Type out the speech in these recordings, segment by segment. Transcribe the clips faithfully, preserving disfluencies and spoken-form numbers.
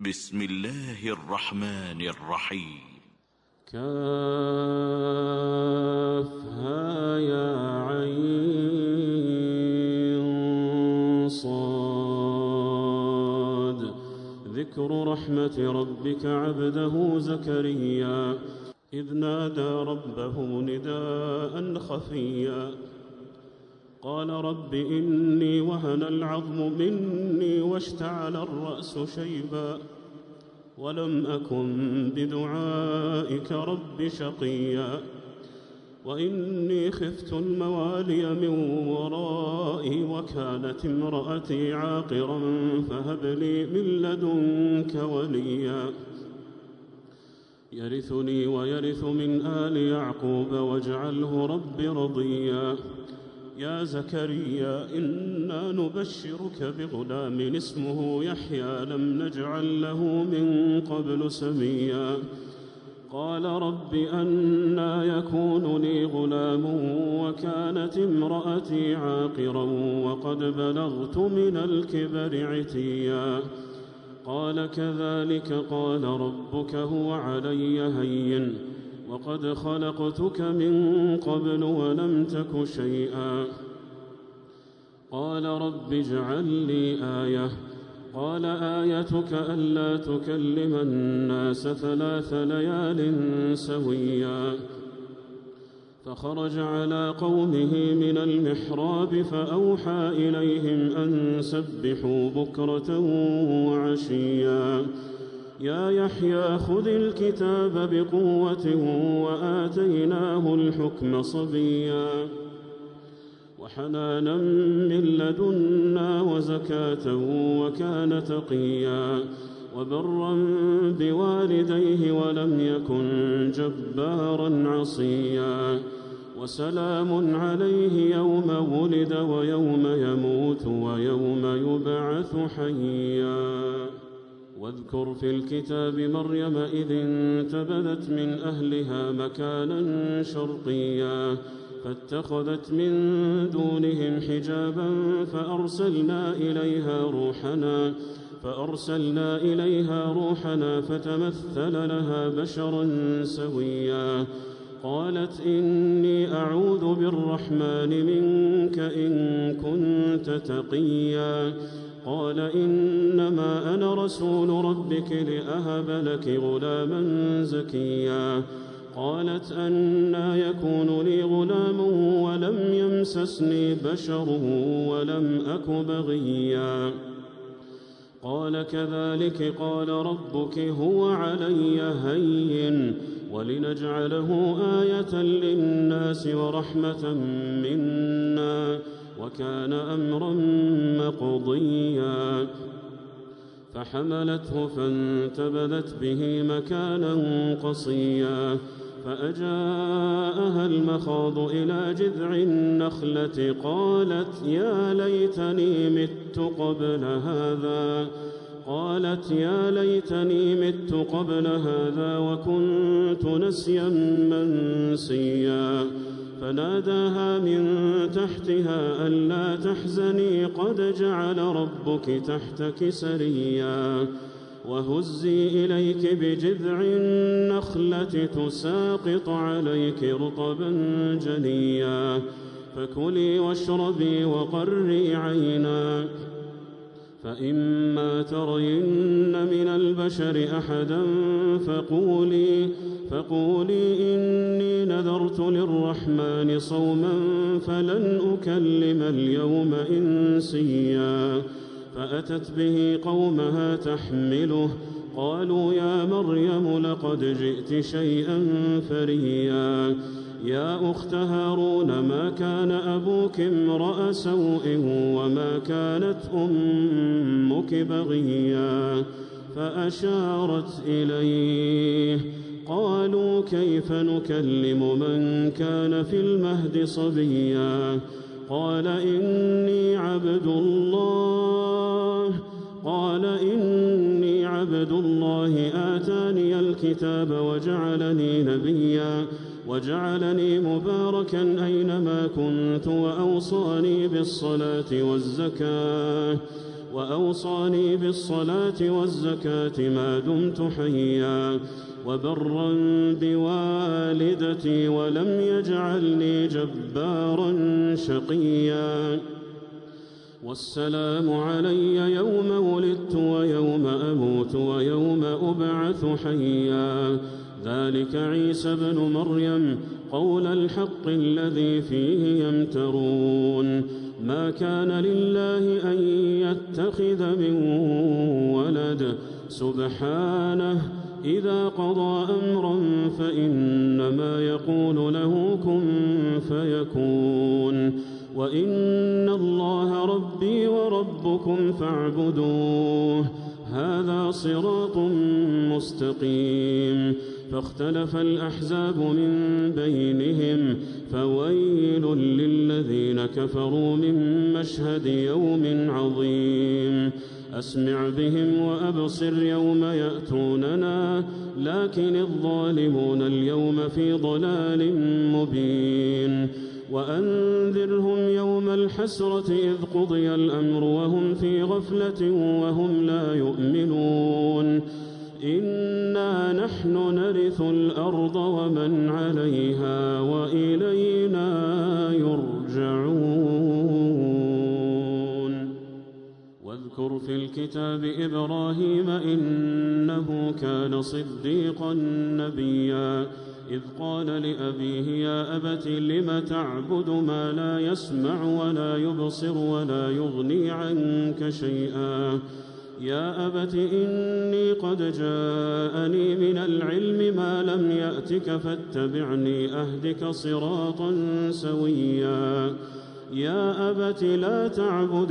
بسم الله الرحمن الرحيم. كافها يا عين صاد. ذكر رحمة ربك عبده زكريا إذ نادى ربه نداء خفيا قال رب إني وهن العظم مني واشتعل الرأس شيبا ولم أكن بدعائك رب شقيا وإني خفت الموالي من ورائي وكانت امرأتي عاقرا فهب لي من لدنك وليا يرثني ويرث من آل يعقوب واجعله رب رضيا يا زكريا إنا نبشرك بغلام اسمه يحيى لم نجعل له من قبل سميا قال رب أنى يكون لي غلام وكانت امرأتي عاقرا وقد بلغت من الكبر عتيا قال كذلك قال ربك هو علي هين وقد خلقتك من قبل ولم تك شيئا قال رب اجعل لي آية قال آيتك ألا تكلم الناس ثلاث ليال سويا فخرج على قومه من المحراب فأوحى إليهم أن سبحوا بكرة وعشيا يا يحيى خذ الكتاب بقوة وآتيناه الحكم صبيا وحنانا من لدنا وزكاة وكان تقيا وبرا بوالديه ولم يكن جبارا عصيا وسلام عليه يوم ولد ويوم يموت ويوم يبعث حيا واذكر في الكتاب مريم إذ انتبذت من أهلها مكانا شرقيا فاتخذت من دونهم حجابا فأرسلنا إليها روحنا فأرسلنا إليها روحنا فتمثل لها بشرا سويا قالت إني أعوذ بالرحمن منك إن كنت تقيا قال إنما أنا رسول ربك لأهب لك غلاما زكيا قالت أنى يكون لي غلام ولم يمسسني بشر ولم أك بغيا قال كذلك قال ربك هو علي هين ولنجعله آية للناس ورحمة منا وكان أمرا مقضيا فحملته فانتبذت به مكانا قصيا فأجاءها المخاض إلى جذع النخلة قالت يا ليتني مت قبل هذا قالت يا ليتني مت قبل هذا وكنت نسيا منسيا فناداها من تحتها ألا تحزني قد جعل ربك تحتك سريا وهزي إليك بجذع النخلة تساقط عليك رطبا جنيا فكلي واشربي وقري عينا فإما ترين من البشر أحدا فقولي فقولي إني نذرت للرحمن صوما فلن أكلم اليوم إنسيا فأتت به قومها تحمله قالوا يا مريم لقد جئت شيئا فريا يا أخت هارون ما كان أبوك امرأ سوء وما كانت أمك بغيا فأشارت إليه قالوا كيف نكلم من كان في المهد صبيا قال إني عبد الله قال إني عبد الله آتاني الكتاب وجعلني نبيا وجعلني مباركا أينما كنت وأوصاني بالصلاة والزكاة وأوصاني بالصلاة والزكاة ما دمت حيا وبرا بوالدتي ولم يجعلني جبارا شقيا والسلام علي يوم ولدت ويوم أموت ويوم أبعث حيا ذلك عيسى بن مريم قول الحق الذي فيه يمترون ما كان لله أن يتخذ من ولد سبحانه إذا قضى أمرا فإنما يقول له كن فيكون وإن الله ربي وربكم فاعبدوه هذا صراط مستقيم فاختلف الأحزاب من بينهم فويل للذين كفروا من مشهد يوم عظيم أسمع بهم وأبصر يوم يأتوننا لكن الظالمون اليوم في ضلال مبين وأنذرهم يوم الحسرة إذ قضي الأمر وهم في غفلة وهم لا يؤمنون إنا نحن نرث الأرض ومن عليها وإلينا يرجعون واذكر في الكتاب إبراهيم إنه كان صديقا نبيا إذ قال لأبيه يا أبت لم تعبد ما لا يسمع ولا يبصر ولا يغني عنك شيئا يا أبت إني قد جاءني من العلم ما لم يأتك فاتبعني أهدك صراطا سويا يا أبت لا تعبد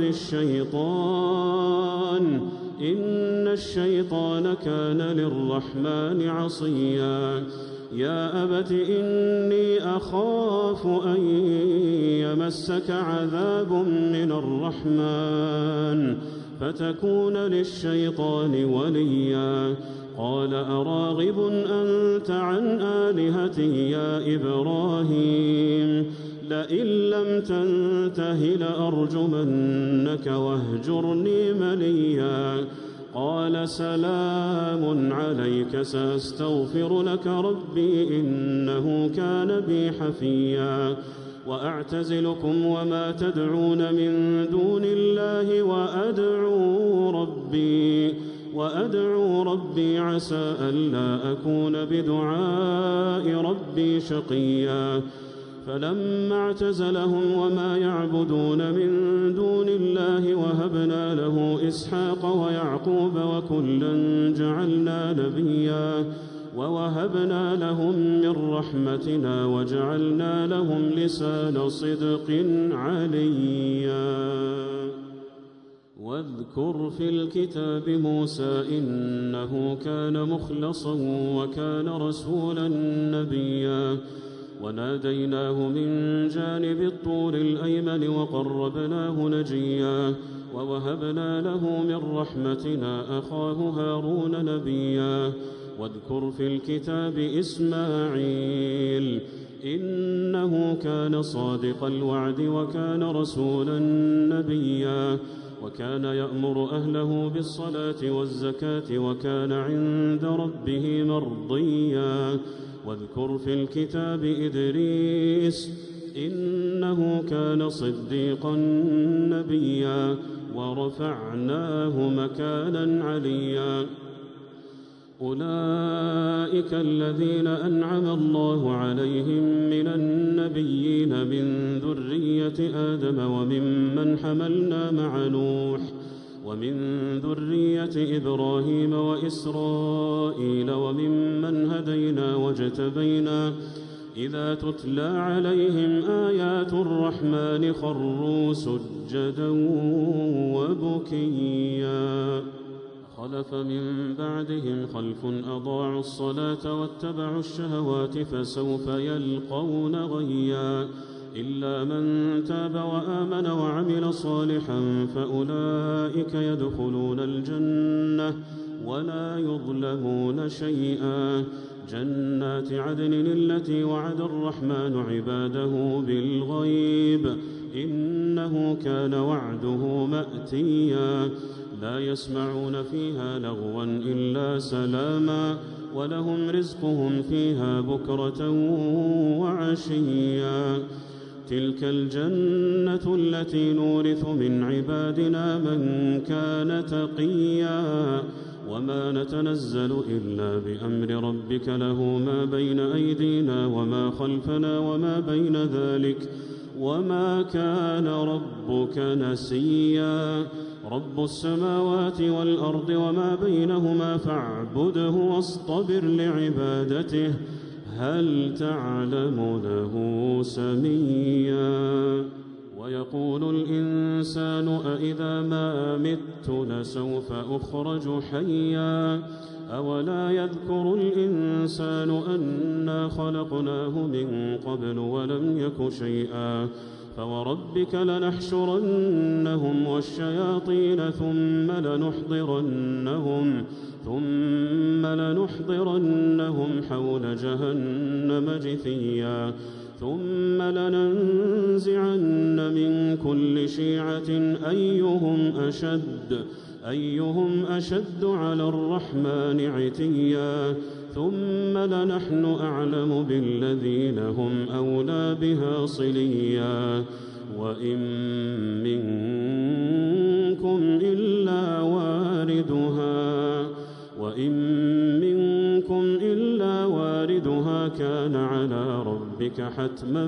الشيطان إن الشيطان كان للرحمن عصيا يا أبت إني أخاف أن يمسك عذاب من الرحمن فتكون للشيطان وليا قال أراغب أنت عن آلهتي يا إبراهيم لئن لم تنته لأرجمنك واهجرني مليا قال سلام عليك سأستغفر لك ربي إنه كان بي حفيا وأعتزلكم وما تدعون من دون الله وأدعو ربي وأدعو ربي عسى ألا أكون بدعاء ربي شقيا فلما اعتزلهم وما يعبدون من دون الله وهبنا له إسحاق ويعقوب وكلا جعلنا نبيا ووهبنا لهم من رحمتنا وجعلنا لهم لسان صدق عليا واذكر في الكتاب موسى إنه كان مخلصا وكان رسولا نبيا وناديناه من جانب الطور الأيمن وقربناه نجيا ووهبنا له من رحمتنا أخاه هارون نبيا واذكر في الكتاب إسماعيل إنه كان صادق الوعد وكان رسولا نبيا وكان يأمر أهله بالصلاة والزكاة وكان عند ربه مرضيا واذكر في الكتاب إدريس إنه كان صديقا نبيا ورفعناه مكانا عليا أولئك الذين أنعم الله عليهم من النبيين من ذرية آدم وممن حملنا مع نوح ومن ذرية إبراهيم وإسرائيل وممن هدينا واجتبينا إذا تتلى عليهم آيات الرحمن خروا سجدا وبكيا خلف من بعدهم خلف أضاعوا الصلاة واتبعوا الشهوات فسوف يلقون غيا إلا من تاب وآمن وعمل صالحا فأولئك يدخلون الجنة ولا يظلمون شيئا جنات عدن التي وعد الرحمن عباده بالغيب إنه كان وعده مأتيا لا يسمعون فيها لغوا إلا سلاما ولهم رزقهم فيها بكرة وعشيا تلك الجنة التي نورث من عبادنا من كان تقيا وما نتنزل إلا بأمر ربك له ما بين أيدينا وما خلفنا وما بين ذلك وما كان ربك نسيا رب السماوات والأرض وما بينهما فاعبده واصطبر لعبادته هل تعلم له سميا ويقول الإنسان أإذا ما مت لسوف أخرج حيا أولا يذكر الإنسان أنا خلقناه من قبل ولم يك شيئا فوربك لنحشرنهم والشياطين ثم لنحضرنهم ثم لنحضرنهم حول جهنم جثيا ثم لننزعن من كل شيعة أيهم أشد أيهم أشد على الرحمن عتيا ثم لنحن أعلم بالذين هم أولى بها صليا وإن منكم إلا واردها وإن منكم إلا واردها كان على ربك حتما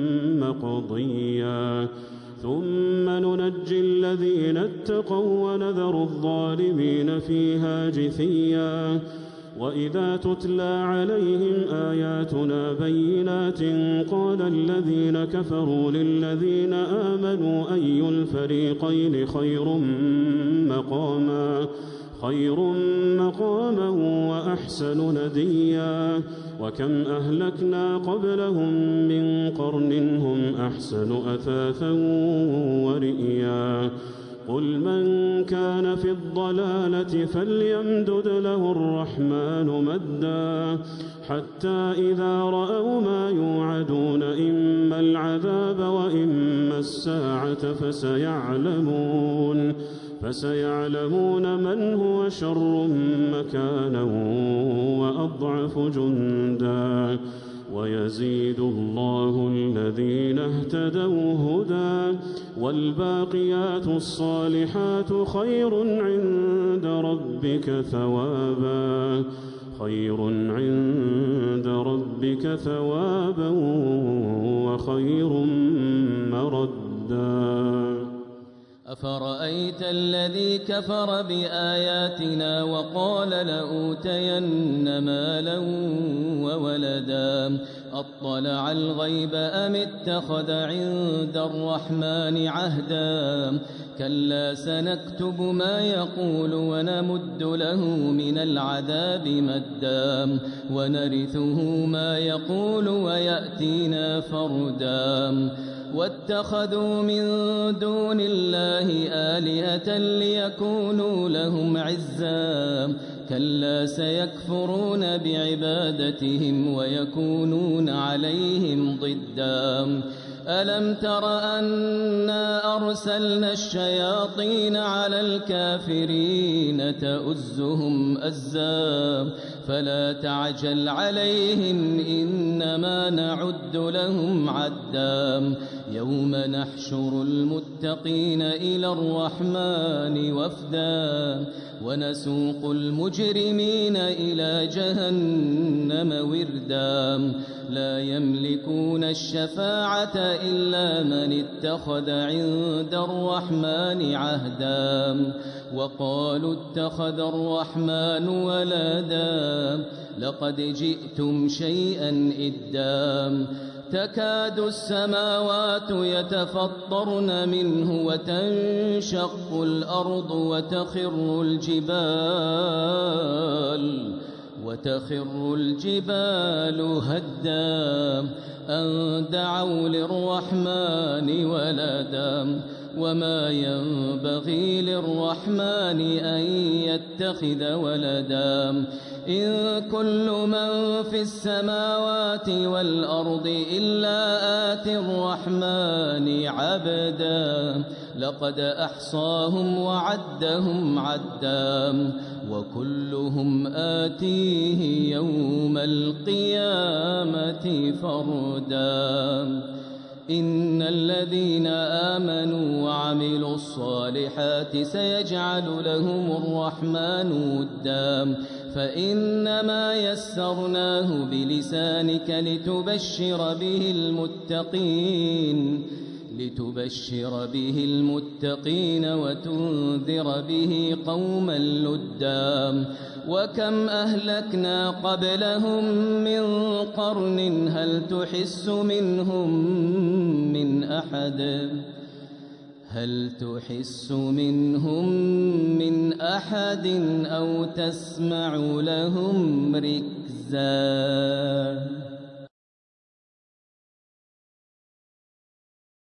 مقضيا ثم ننجي الذين اتقوا ونذر الظالمين فيها جثيا وإذا تتلى عليهم آياتنا بينات قال الذين كفروا للذين آمنوا أي الفريقين خير مقاما خير مقاما وأحسن نديا وكم أهلكنا قبلهم من قرن هم أحسن أثاثا ورئيا قل من كان في الضلالة فليمدد له الرحمن مدا حتى إذا رأوا ما يوعدون إما العذاب وإما الساعة فسيعلمون فسيعلمون من هو شر مكانا وأضعف جندا ويزيد الله الذين اهتدوا هدى والباقيات الصالحات خير عند ربك ثوابا خير عند ربك ثوابا وخير مردا أفرأيت الذي كفر بآياتنا وقال لأوتين مالا وولدا أطلع الغيب أم اتخذ عند الرحمن عهدا كلا سنكتب ما يقول ونمد له من العذاب مدا ونرثه ما يقول ويأتينا فردا واتخذوا من دون الله آلهة ليكونوا لهم عزا كلا سيكفرون بعبادتهم ويكونون عليهم ضدا ألم تر أنا أرسلنا الشياطين على الكافرين تؤزهم أزا فلا تعجل عليهم إنما نعد لهم عدا يوم نحشر المتقين إلى الرحمن وفدا ونسوق المجرمين إلى جهنم وردا لا يملكون الشفاعة إلا من اتخذ عند الرحمن عهدا وقالوا اتخذ الرحمن ولدا لقد جئتم شيئا إدا تكاد السماوات يتفطرن منه وتنشق الأرض وتخر الجبال وتخر الجبال هدا أن دعوا للرحمن ولدا وما ينبغي للرحمن أن يتخذ ولدا إن كل من في السماوات والأرض إلا آتي الرحمن عبدا لقد أحصاهم وعدهم عدا وكلهم آتيه يوم القيامة فردا إن الذين آمنوا وعملوا الصالحات سيجعل لهم الرحمن ودا فإنما يسرناه بلسانك لتبشر به المتقين لتبشر به المتقين وتنذر به قوما لدا وكم أهلكنا قبلهم من قرن هل تحس منهم من أحد هل تحس منهم من أحد أو تسمع لهم ركزا.